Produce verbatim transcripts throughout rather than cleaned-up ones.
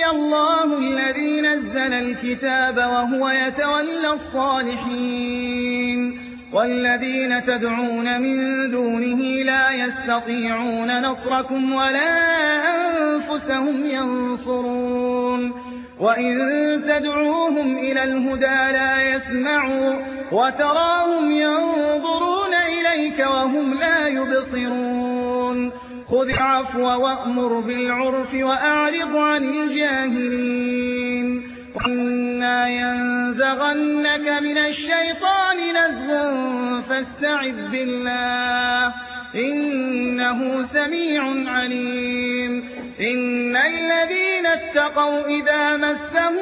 ليجزي الله الذي نزل الكتاب وهو يتولى الصالحين والذين تدعون من دونه لا يستطيعون نصركم ولا أنفسهم ينصرون وإن تدعوهم إلى الهدى لا يسمعوا وتراهم ينظرون إليك وهم لا يبصرون خذ العفو وأمر بالعرف وأعرض عن الجاهلين وإما ينزغنك من الشيطان نزغ فاستعذ بالله إنه سميع عليم إن الذين اتقوا إذا مسهم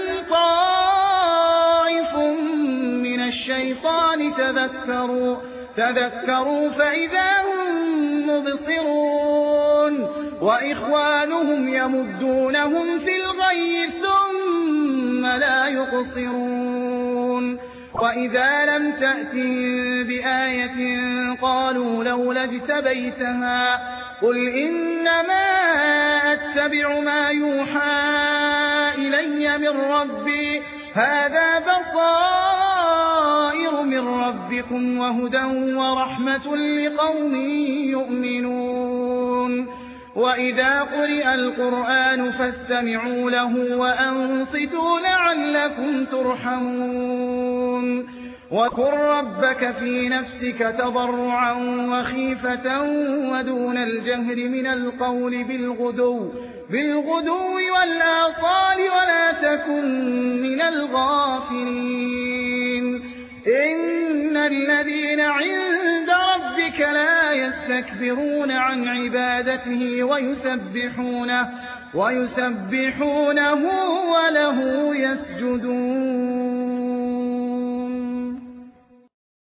طائف من الشيطان تذكروا تذكروا فإذا هم مبصرون وإخوانهم يمدونهم في الغي ثم لا يقصرون وإذا لم تأتهم بآية قالوا لولا اجتبيتها قل إنما أتبع ما يوحى إلي من ربي هذا بصائر من ربكم وهدى ورحمة لقوم يؤمنون وإذا قرئ القرآن فاستمعوا له وأنصتوا لعلكم ترحمون وقل ربك في نفسك تضرعا وخيفة ودون الجهر من القول بالغدو بالغدو والآصال ولا تكن من الغافلين إن الذين عند ربك لا يستكبرون عن عبادته ويسبحونه ويسبحونه وله يسجدون